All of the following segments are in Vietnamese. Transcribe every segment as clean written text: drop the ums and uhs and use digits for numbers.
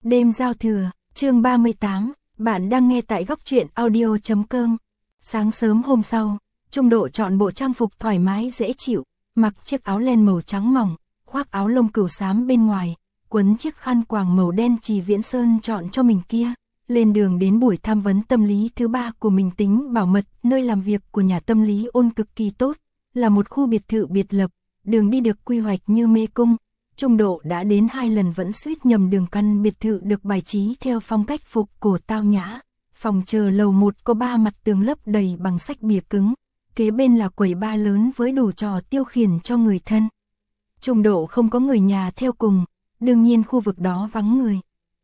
Đêm giao thừa, chương 38, bạn đang nghe tại góc truyện audio.com. Sáng sớm hôm sau, Trung Độ chọn bộ trang phục thoải mái dễ chịu, mặc chiếc áo len màu trắng mỏng, khoác áo lông cừu xám bên ngoài, quấn chiếc khăn quàng màu đen Trì Viễn Sơn chọn cho mình kia, lên đường đến buổi tham vấn tâm lý thứ 3 của mình. Tính bảo mật, nơi làm việc của nhà tâm lý Ôn cực kỳ tốt, là một khu biệt thự biệt lập, đường đi được quy hoạch như mê cung. Trung Độ đã đến 2 lần vẫn suýt nhầm đường. Căn biệt thự được bài trí theo phong cách phục cổ tao nhã. Phòng chờ lầu 1 có 3 mặt tường lấp đầy bằng sách bìa cứng, kế bên là quầy bar lớn với đủ trò tiêu khiển cho người thân. Trung Độ không có người nhà theo cùng, đương nhiên khu vực đó vắng người.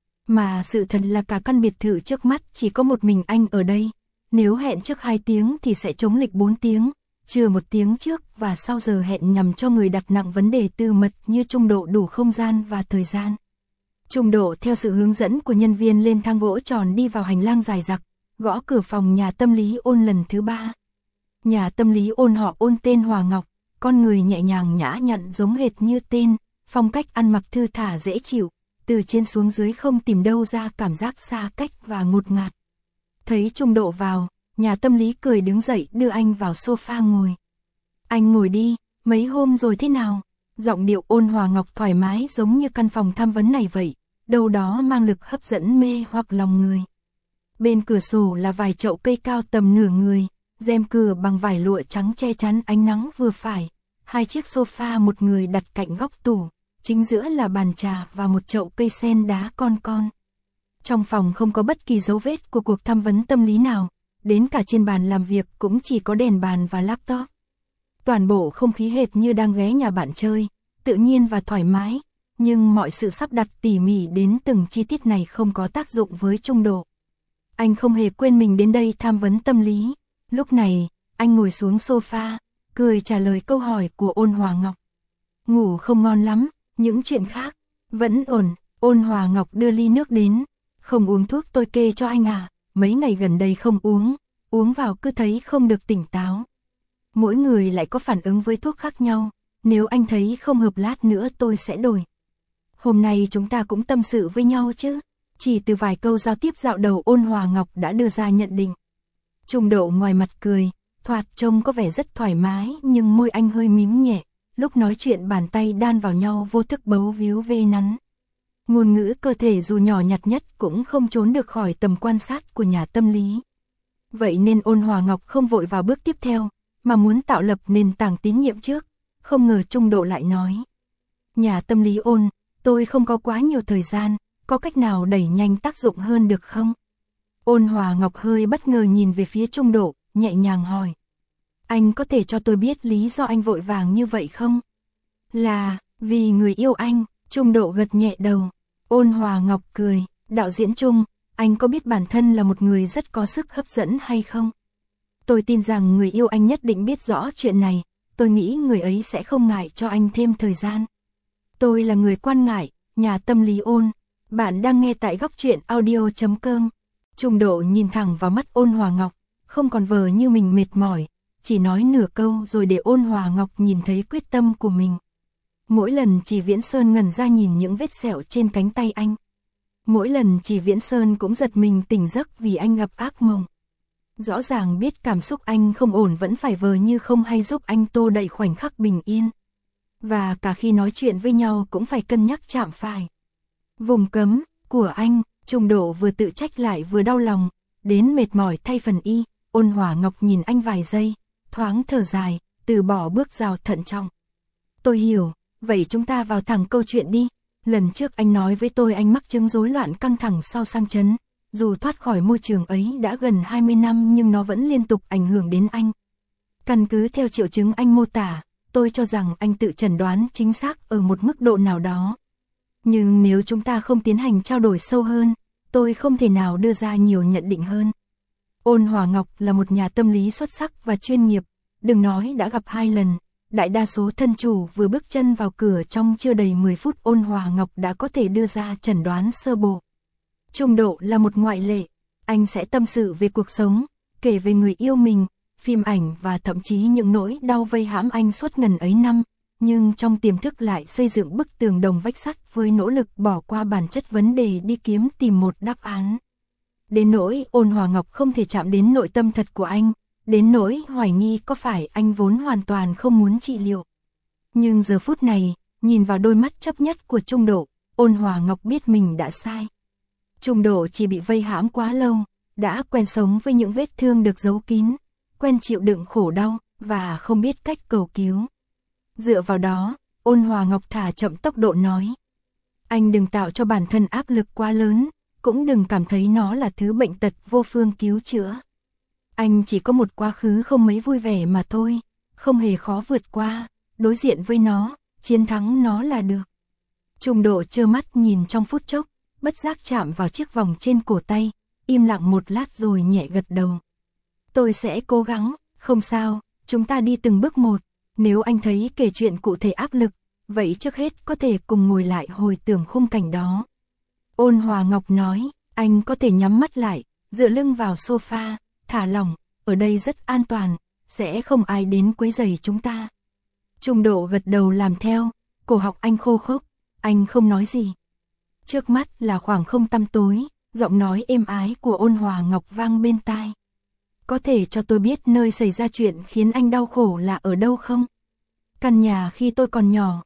Mà sự thật là cả căn biệt thự trước mắt chỉ có một mình anh ở đây. Nếu hẹn trước 2 tiếng thì sẽ chống lịch 4 tiếng. Trừ 1 tiếng trước và sau giờ hẹn nhằm cho người đặt nặng vấn đề tư mật như Trung Độ đủ không gian và thời gian. Trung Độ theo sự hướng dẫn của nhân viên lên thang gỗ tròn đi vào hành lang dài dặc, gõ cửa phòng nhà tâm lý Ôn lần thứ 3. Nhà tâm lý Ôn họ Ôn, tên Hòa Ngọc, con người nhẹ nhàng nhã nhặn giống hệt như tên, phong cách ăn mặc thư thả dễ chịu, từ trên xuống dưới không tìm đâu ra cảm giác xa cách và ngột ngạt. Thấy Trung Độ vào, nhà tâm lý cười đứng dậy đưa anh vào sofa ngồi. Anh ngồi đi, mấy hôm rồi thế nào? Giọng điệu Ôn Hòa Ngọc thoải mái giống như căn phòng tham vấn này vậy, đâu đó mang lực hấp dẫn mê hoặc lòng người. Bên cửa sổ là vài chậu cây cao tầm nửa người, rèm cửa bằng vải lụa trắng che chắn ánh nắng vừa phải. 2 chiếc sofa một người đặt cạnh góc tủ, chính giữa là bàn trà và một chậu cây sen đá con. Trong phòng không có bất kỳ dấu vết của cuộc tham vấn tâm lý nào. Đến cả trên bàn làm việc cũng chỉ có đèn bàn và laptop. Toàn bộ không khí hệt như đang ghé nhà bạn chơi, tự nhiên và thoải mái, nhưng mọi sự sắp đặt tỉ mỉ đến từng chi tiết này không có tác dụng với Trung Độ. Anh không hề quên mình đến đây tham vấn tâm lý. Lúc này, anh ngồi xuống sofa, cười trả lời câu hỏi của Ôn Hòa Ngọc. Ngủ không ngon lắm, những chuyện khác vẫn ổn. Ôn Hòa Ngọc đưa ly nước đến. Không uống thuốc tôi kê cho anh à? Mấy ngày gần đây không uống vào cứ thấy không được tỉnh táo. Mỗi người lại có phản ứng với thuốc khác nhau, nếu anh thấy không hợp lát nữa tôi sẽ đổi. Hôm nay chúng ta cũng tâm sự với nhau chứ. Chỉ từ vài câu giao tiếp dạo đầu Ôn Hòa Ngọc đã đưa ra nhận định. Trung Độ ngoài mặt cười, thoạt trông có vẻ rất thoải mái nhưng môi anh hơi mím nhẹ, lúc nói chuyện bàn tay đan vào nhau vô thức bấu víu vê nắn. Ngôn ngữ cơ thể dù nhỏ nhặt nhất cũng không trốn được khỏi tầm quan sát của nhà tâm lý. Vậy nên Ôn Hòa Ngọc không vội vào bước tiếp theo, mà muốn tạo lập nền tảng tín nhiệm trước. Không ngờ Trung Độ lại nói. Nhà tâm lý Ôn, tôi không có quá nhiều thời gian, có cách nào đẩy nhanh tác dụng hơn được không? Ôn Hòa Ngọc hơi bất ngờ nhìn về phía Trung Độ, nhẹ nhàng hỏi. Anh có thể cho tôi biết lý do anh vội vàng như vậy không? Là, vì người yêu anh. Trung Độ gật nhẹ đầu. Ôn Hòa Ngọc cười, đạo diễn Trung, anh có biết bản thân là một người rất có sức hấp dẫn hay không? Tôi tin rằng người yêu anh nhất định biết rõ chuyện này, tôi nghĩ người ấy sẽ không ngại cho anh thêm thời gian. Tôi là người quan ngại, nhà tâm lý Ôn, bạn đang nghe tại góc truyện audio.com. Trung Độ nhìn thẳng vào mắt Ôn Hòa Ngọc, không còn vờ như mình mệt mỏi, chỉ nói nửa câu rồi để Ôn Hòa Ngọc nhìn thấy quyết tâm của mình. Mỗi lần Trì Viễn Sơn ngẩn ra nhìn những vết sẹo trên cánh tay anh. Mỗi lần Trì Viễn Sơn cũng giật mình tỉnh giấc vì anh gặp ác mộng. Rõ ràng biết cảm xúc anh không ổn vẫn phải vờ như không hay giúp anh tô đậy khoảnh khắc bình yên. Và cả khi nói chuyện với nhau cũng phải cân nhắc chạm phải. Vùng cấm của anh, Trung Độ vừa tự trách lại vừa đau lòng, đến mệt mỏi thay phần y. Ôn Hòa Ngọc nhìn anh vài giây, thoáng thở dài, từ bỏ bước rào thận trọng. Tôi hiểu. Vậy chúng ta vào thẳng câu chuyện đi. Lần trước anh nói với tôi anh mắc chứng rối loạn căng thẳng sau sang chấn. Dù thoát khỏi môi trường ấy đã gần 20 năm nhưng nó vẫn liên tục ảnh hưởng đến anh. Căn cứ theo triệu chứng anh mô tả, tôi cho rằng anh tự chẩn đoán chính xác ở một mức độ nào đó. Nhưng nếu chúng ta không tiến hành trao đổi sâu hơn, tôi không thể nào đưa ra nhiều nhận định hơn. Ôn Hòa Ngọc là một nhà tâm lý xuất sắc và chuyên nghiệp, đừng nói đã gặp 2 lần. Đại đa số thân chủ vừa bước chân vào cửa trong chưa đầy 10 phút Ôn Hòa Ngọc đã có thể đưa ra chẩn đoán sơ bộ. Trung Độ là một ngoại lệ, anh sẽ tâm sự về cuộc sống, kể về người yêu mình, phim ảnh và thậm chí những nỗi đau vây hãm anh suốt ngần ấy năm. nhưng trong tiềm thức lại xây dựng bức tường đồng vách sắt với nỗ lực bỏ qua bản chất vấn đề đi tìm một đáp án. Đến nỗi Ôn Hòa Ngọc không thể chạm đến nội tâm thật của anh, đến nỗi hoài nghi có phải anh vốn hoàn toàn không muốn trị liệu. Nhưng giờ phút này, nhìn vào đôi mắt chấp nhất của Trung Độ, Ôn Hòa Ngọc biết mình đã sai. Trung Độ chỉ bị vây hãm quá lâu, đã quen sống với những vết thương được giấu kín, quen chịu đựng khổ đau, và không biết cách cầu cứu. Dựa vào đó, Ôn Hòa Ngọc thả chậm tốc độ nói. Anh đừng tạo cho bản thân áp lực quá lớn, cũng đừng cảm thấy nó là thứ bệnh tật vô phương cứu chữa. Anh chỉ có một quá khứ không mấy vui vẻ mà thôi, không hề khó vượt qua, đối diện với nó, chiến thắng nó là được. Trung Độ trơ mắt nhìn trong phút chốc, bất giác chạm vào chiếc vòng trên cổ tay, im lặng một lát rồi nhẹ gật đầu. Tôi sẽ cố gắng, không sao, chúng ta đi từng bước một, nếu anh thấy kể chuyện cụ thể áp lực, vậy trước hết có thể cùng ngồi lại hồi tưởng khung cảnh đó. Ôn Hòa Ngọc nói, anh có thể nhắm mắt lại, dựa lưng vào sofa, thả lỏng, ở đây rất an toàn, sẽ không ai đến quấy rầy chúng ta. Trung Độ gật đầu làm theo, cổ họng anh khô khốc, anh không nói gì. Trước mắt là khoảng không tăm tối, giọng nói êm ái của Ôn Hòa Ngọc vang bên tai. Có thể cho tôi biết nơi xảy ra chuyện khiến anh đau khổ là ở đâu không? Căn nhà khi tôi còn nhỏ,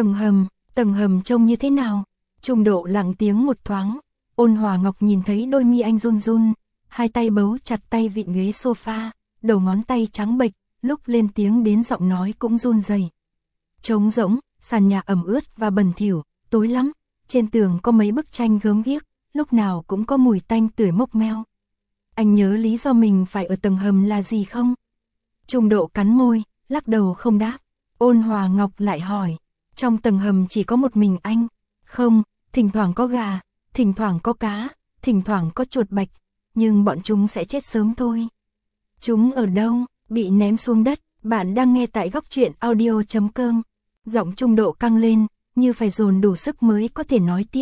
tầng hầm trông như thế nào? Trung Độ lặng tiếng một thoáng, Ôn Hòa Ngọc nhìn thấy đôi mi anh run run, hai tay bấu chặt tay vịn ghế sofa, đầu ngón tay trắng bệch, lúc lên tiếng đến giọng nói cũng run rẩy. Trống rỗng, sàn nhà ẩm ướt và bẩn thỉu, tối lắm, trên tường có mấy bức tranh gớm ghiếc, lúc nào cũng có mùi tanh tưởi mốc meo. Anh nhớ lý do mình phải ở tầng hầm là gì không? Trung Độ cắn môi, lắc đầu không đáp. Ôn Hòa Ngọc lại hỏi, trong tầng hầm chỉ có một mình anh? Không, thỉnh thoảng có gà, thỉnh thoảng có cá, thỉnh thoảng có chuột bạch, nhưng bọn chúng sẽ chết sớm thôi. Chúng ở đâu? Bị ném xuống đất. Bạn đang nghe tại góc truyện audio.com. Giọng Trung Độ căng lên, như phải dồn đủ sức mới có thể nói tiếp.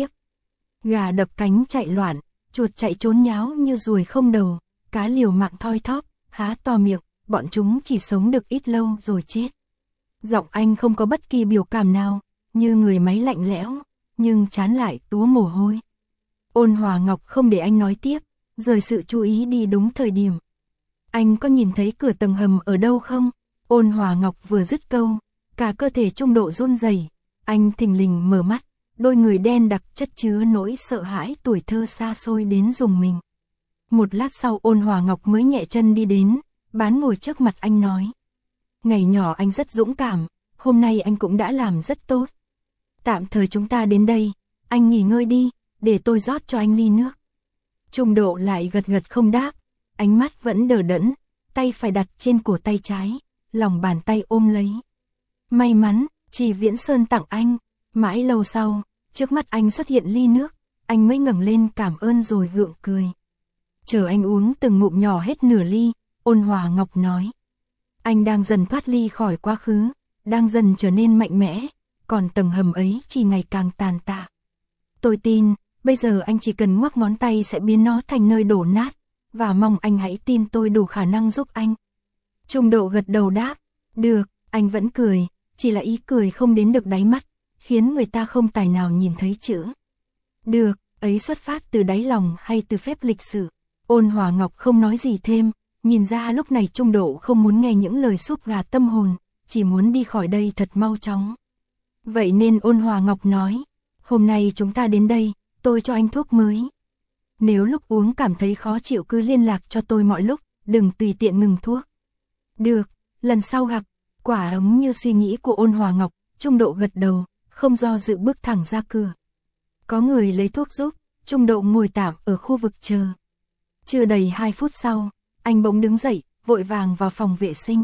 Gà đập cánh chạy loạn, chuột chạy trốn nháo như ruồi không đầu, cá liều mạng thoi thóp, há to miệng, bọn chúng chỉ sống được ít lâu rồi chết. Giọng anh không có bất kỳ biểu cảm nào, như người máy lạnh lẽo, nhưng trán lại túa mồ hôi. Ôn Hòa Ngọc không để anh nói tiếp, rời sự chú ý đi đúng thời điểm. Anh có nhìn thấy cửa tầng hầm ở đâu không? Ôn Hòa Ngọc vừa dứt câu, cả cơ thể Trung Độ run rẩy, anh thình lình mở mắt, đôi người đen đặc chất chứa nỗi sợ hãi tuổi thơ xa xôi đến rùng mình. Một lát sau Ôn Hòa Ngọc mới nhẹ chân đi đến, bán ngồi trước mặt anh nói. Ngày nhỏ anh rất dũng cảm, hôm nay anh cũng đã làm rất tốt. Tạm thời chúng ta đến đây, anh nghỉ ngơi đi, để tôi rót cho anh ly nước. Trung Độ lại gật gật không đáp, ánh mắt vẫn đờ đẫn, tay phải đặt trên cổ tay trái, lòng bàn tay ôm lấy. May mắn, Chỉ Viễn Sơn tặng anh. Mãi lâu sau, trước mắt anh xuất hiện ly nước, anh mới ngẩng lên cảm ơn rồi gượng cười. Chờ anh uống từng ngụm nhỏ hết nửa ly, Ôn Hòa Ngọc nói. Anh đang dần thoát ly khỏi quá khứ, đang dần trở nên mạnh mẽ, còn tầng hầm ấy chỉ ngày càng tàn tạ. Tôi tin, bây giờ anh chỉ cần ngoắc ngón tay sẽ biến nó thành nơi đổ nát, và mong anh hãy tin tôi đủ khả năng giúp anh. Trung Độ gật đầu đáp, được, anh vẫn cười, chỉ là ý cười không đến được đáy mắt, khiến người ta không tài nào nhìn thấy chữ. Được, ấy xuất phát từ đáy lòng hay từ phép lịch sử. Ôn Hòa Ngọc không nói gì thêm, nhìn ra lúc này Trung Độ không muốn nghe những lời súp gà tâm hồn, chỉ muốn đi khỏi đây thật mau chóng. Vậy nên Ôn Hòa Ngọc nói, hôm nay chúng ta đến đây, tôi cho anh thuốc mới. Nếu lúc uống cảm thấy khó chịu cứ liên lạc cho tôi mọi lúc, đừng tùy tiện ngừng thuốc. Được, lần sau gặp. Quả ống như suy nghĩ của Ôn Hòa Ngọc, Trung Độ gật đầu, không do dự bước thẳng ra cửa. Có người lấy thuốc giúp, Trung Độ ngồi tạm ở khu vực chờ. Chưa đầy 2 phút sau, anh bỗng đứng dậy, vội vàng vào phòng vệ sinh.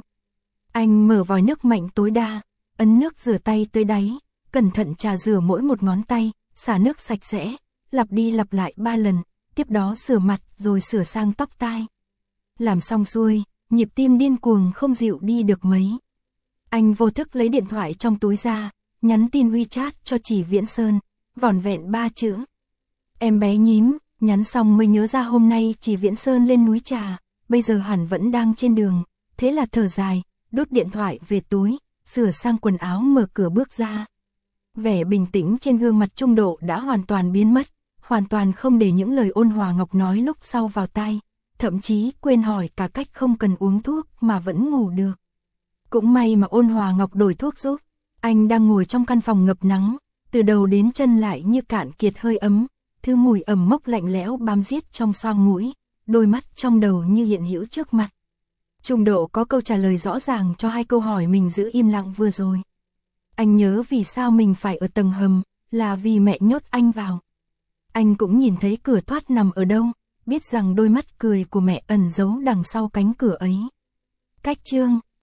Anh mở vòi nước mạnh tối đa, ấn nước rửa tay tới đáy, cẩn thận chà rửa mỗi một ngón tay, xả nước sạch sẽ, lặp đi lặp lại 3 lần, tiếp đó rửa mặt rồi sửa sang tóc tai. Làm xong xuôi, nhịp tim điên cuồng không dịu đi được mấy. Anh vô thức lấy điện thoại trong túi ra, nhắn tin WeChat cho Chỉ Viễn Sơn, vỏn vẹn 3 chữ. Em bé nhím, nhắn xong mới nhớ ra hôm nay Chỉ Viễn Sơn lên núi trà, bây giờ hẳn vẫn đang trên đường, thế là thở dài, đút điện thoại về túi, sửa sang quần áo mở cửa bước ra. Vẻ bình tĩnh trên gương mặt Trung Độ đã hoàn toàn biến mất, hoàn toàn không để những lời Ôn Hòa Ngọc nói lúc sau vào tai, thậm chí quên hỏi cả cách không cần uống thuốc mà vẫn ngủ được. Cũng may mà Ôn Hòa Ngọc đổi thuốc giúp, anh đang ngồi trong căn phòng ngập nắng, từ đầu đến chân lại như cạn kiệt hơi ấm, thứ mùi ẩm mốc lạnh lẽo bám giết trong xoang mũi, đôi mắt trong đầu như hiện hữu trước mặt. Trung Độ có câu trả lời rõ ràng cho hai câu hỏi mình giữ im lặng vừa rồi. Anh nhớ vì sao mình phải ở tầng hầm, là vì mẹ nhốt anh vào. Anh cũng nhìn thấy cửa thoát nằm ở đâu, biết rằng đôi mắt cười của mẹ ẩn giấu đằng sau cánh cửa ấy. Cách chương